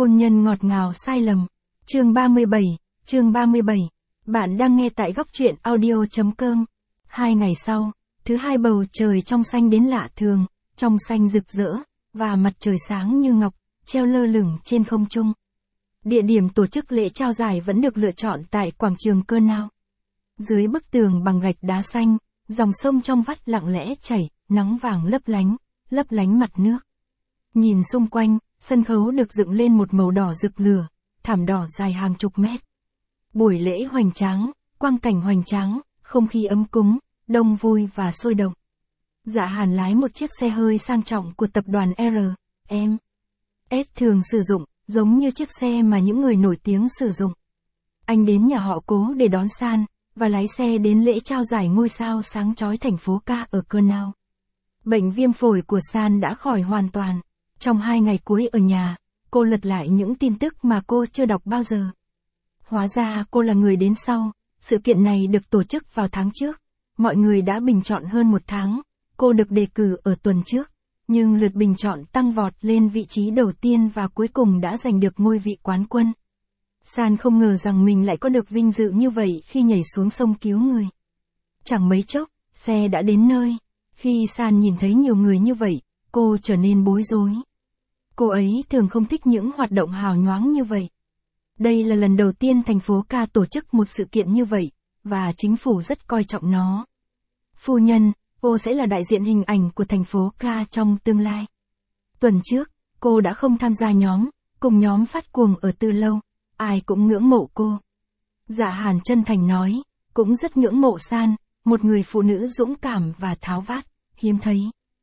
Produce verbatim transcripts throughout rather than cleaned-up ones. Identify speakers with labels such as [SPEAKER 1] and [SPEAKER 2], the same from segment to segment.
[SPEAKER 1] Hôn nhân ngọt ngào sai lầm. Chương ba mươi bảy, chương ba mươi bảy. Bạn đang nghe tại góc truyện audio chấm com. Hai ngày sau, thứ hai bầu trời trong xanh đến lạ thường, trong xanh rực rỡ, và mặt trời sáng như ngọc, treo lơ lửng trên không trung. Địa điểm tổ chức lễ trao giải vẫn được lựa chọn tại quảng trường Cơ Nao. Dưới bức tường bằng gạch đá xanh, dòng sông trong vắt lặng lẽ chảy, nắng vàng lấp lánh, lấp lánh mặt nước. Nhìn xung quanh, sân khấu được dựng lên một màu đỏ rực lửa, thảm đỏ dài hàng chục mét. Buổi lễ hoành tráng, quang cảnh hoành tráng, không khí ấm cúng, đông vui và sôi động. Dạ Hàn lái một chiếc xe hơi sang trọng của tập đoàn R M S thường sử dụng, giống như chiếc xe mà những người nổi tiếng sử dụng. Anh đến nhà họ Cố để đón San, và lái xe đến lễ trao giải ngôi sao sáng chói thành phố Ca ở Cơ Nao. Bệnh viêm phổi của San đã khỏi hoàn toàn. Trong hai ngày cuối ở nhà, cô lật lại những tin tức mà cô chưa đọc bao giờ. Hóa ra cô là người đến sau, sự kiện này được tổ chức vào tháng trước. Mọi người đã bình chọn hơn một tháng, cô được đề cử ở tuần trước, nhưng lượt bình chọn tăng vọt lên vị trí đầu tiên và cuối cùng đã giành được ngôi vị quán quân. San không ngờ rằng mình lại có được vinh dự như vậy khi nhảy xuống sông cứu người. Chẳng mấy chốc, xe đã đến nơi. Khi San nhìn thấy nhiều người như vậy, cô trở nên bối rối. Cô ấy thường không thích những hoạt động hào nhoáng như vậy. Đây là lần đầu tiên thành phố Ca tổ chức một sự kiện như vậy, và chính phủ rất coi trọng nó. Phu nhân, cô sẽ là đại diện hình ảnh của thành phố Ca trong tương lai. Tuần trước, cô đã không tham gia nhóm, cùng nhóm phát cuồng ở từ lâu, ai cũng ngưỡng mộ cô. Dạ Hàn chân thành nói, cũng rất ngưỡng mộ San, một người phụ nữ dũng cảm và tháo vát, hiếm thấy.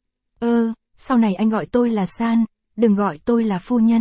[SPEAKER 1] Ơ, sau này anh gọi tôi là San, đừng gọi tôi là phu nhân.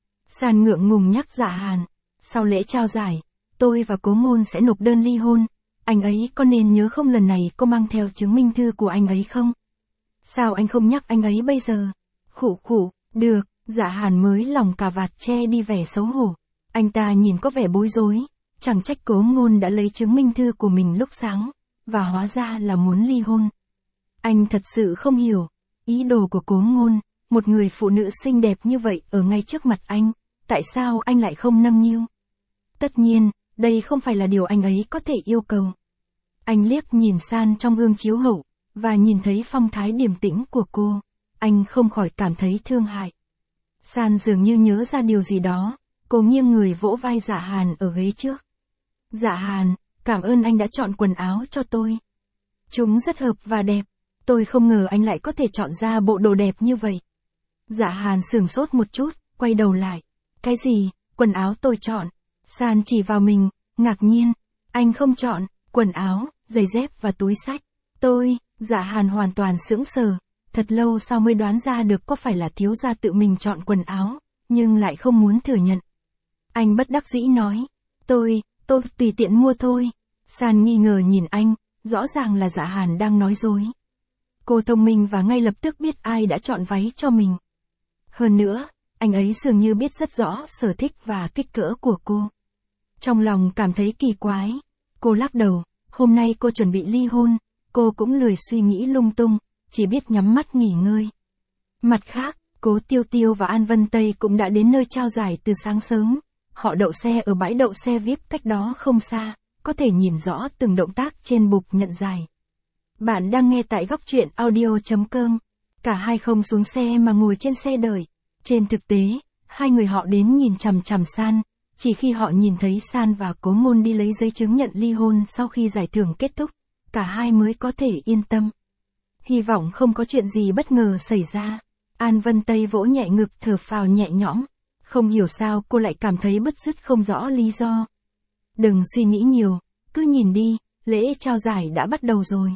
[SPEAKER 1] San ngượng ngùng nhắc Dạ Hàn, sau lễ trao giải, tôi và Cố Ngôn sẽ nộp đơn ly hôn, anh ấy có nên nhớ không lần này cô mang theo chứng minh thư của anh ấy không? Sao anh không nhắc anh ấy bây giờ? Khụ khụ, được, Dạ Hàn mới lòng cà vạt che đi vẻ xấu hổ. Anh ta nhìn có vẻ bối rối, chẳng trách Cố Ngôn đã lấy chứng minh thư của mình lúc sáng, và hóa ra là muốn ly hôn. Anh thật sự không hiểu, ý đồ của Cố Ngôn, một người phụ nữ xinh đẹp như vậy ở ngay trước mặt anh, tại sao anh lại không nâng niu? Tất nhiên, đây không phải là điều anh ấy có thể yêu cầu. Anh liếc nhìn San trong gương chiếu hậu, và nhìn thấy phong thái điềm tĩnh của cô, anh không khỏi cảm thấy thương hại. San dường như nhớ ra điều gì đó, cô nghiêng người vỗ vai Dạ Hàn ở ghế trước. Dạ Hàn, cảm ơn anh đã chọn quần áo cho tôi. Chúng rất hợp và đẹp, tôi không ngờ anh lại có thể chọn ra bộ đồ đẹp như vậy. Dạ Hàn sửng sốt một chút, quay đầu lại. Cái gì, quần áo tôi chọn? San chỉ vào mình, ngạc nhiên. Anh không chọn, quần áo, giày dép và túi xách. Tôi, Dạ Hàn hoàn toàn sững sờ. Thật lâu sau mới đoán ra được có phải là thiếu gia tự mình chọn quần áo, nhưng lại không muốn thừa nhận. Anh bất đắc dĩ nói. Tôi, tôi tùy tiện mua thôi. San nghi ngờ nhìn anh, rõ ràng là Dạ Hàn đang nói dối. Cô thông minh và ngay lập tức biết ai đã chọn váy cho mình. Hơn nữa, anh ấy dường như biết rất rõ sở thích và kích cỡ của cô. Trong lòng cảm thấy kỳ quái, cô lắc đầu, hôm nay cô chuẩn bị ly hôn, cô cũng lười suy nghĩ lung tung, chỉ biết nhắm mắt nghỉ ngơi. Mặt khác, Cố Tiêu Tiêu và An Vân Tây cũng đã đến nơi trao giải từ sáng sớm. Họ đậu xe ở bãi đậu xe vi ai pi cách đó không xa, có thể nhìn rõ từng động tác trên bục nhận giải. Bạn đang nghe tại góc truyện audio chấm com. Cả hai không xuống xe mà ngồi trên xe đợi. Trên thực tế, hai người họ đến nhìn chằm chằm San, chỉ khi họ nhìn thấy San và Cố Ngôn đi lấy giấy chứng nhận ly hôn sau khi giải thưởng kết thúc, cả hai mới có thể yên tâm. Hy vọng không có chuyện gì bất ngờ xảy ra. An Vân Tây vỗ nhẹ ngực thở phào nhẹ nhõm. Không hiểu sao cô lại cảm thấy bứt rứt không rõ lý do. Đừng suy nghĩ nhiều, cứ nhìn đi, lễ trao giải đã bắt đầu rồi.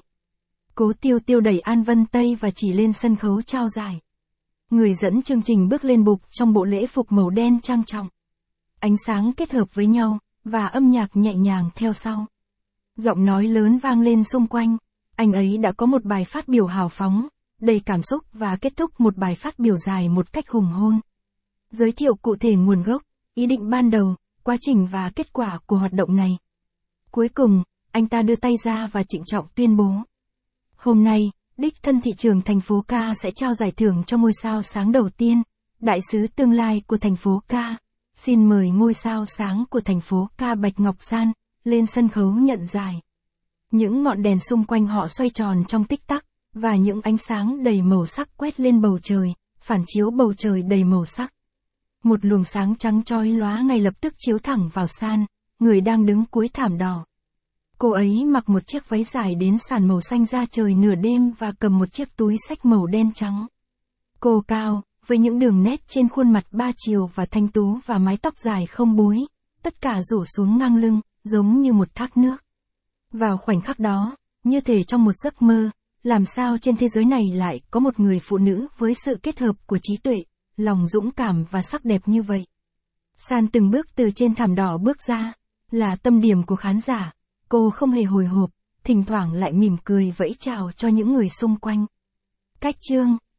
[SPEAKER 1] Cố Tiêu Tiêu đẩy An Vân Tây và chỉ lên sân khấu trao giải. Người dẫn chương trình bước lên bục trong bộ lễ phục màu đen trang trọng. Ánh sáng kết hợp với nhau, và âm nhạc nhẹ nhàng theo sau. Giọng nói lớn vang lên xung quanh, anh ấy đã có một bài phát biểu hào phóng, đầy cảm xúc và kết thúc một bài phát biểu dài một cách hùng hồn. Giới thiệu cụ thể nguồn gốc, ý định ban đầu, quá trình và kết quả của hoạt động này. Cuối cùng, anh ta đưa tay ra và trịnh trọng tuyên bố. Hôm nay, đích thân thị trưởng thành phố Ca sẽ trao giải thưởng cho ngôi sao sáng đầu tiên, đại sứ tương lai của thành phố ca. Xin mời ngôi sao sáng của thành phố ca Bạch Ngọc San lên sân khấu nhận giải. Những ngọn đèn xung quanh họ xoay tròn trong tích tắc, và những ánh sáng đầy màu sắc quét lên bầu trời, phản chiếu bầu trời đầy màu sắc. Một luồng sáng trắng chói lóa ngay lập tức chiếu thẳng vào San, người đang đứng cuối thảm đỏ. Cô ấy mặc một chiếc váy dài đến sàn màu xanh da trời nửa đêm và cầm một chiếc túi xách màu đen trắng. Cô cao, với những đường nét trên khuôn mặt ba chiều và thanh tú và mái tóc dài không búi, tất cả rủ xuống ngang lưng, giống như một thác nước. Vào khoảnh khắc đó, như thể trong một giấc mơ, làm sao trên thế giới này lại có một người phụ nữ với sự kết hợp của trí tuệ, lòng dũng cảm và sắc đẹp như vậy. San từng bước từ trên thảm đỏ bước ra, là tâm điểm của khán giả. Cô không hề hồi hộp, thỉnh thoảng lại mỉm cười vẫy chào cho những người xung quanh. Cách chương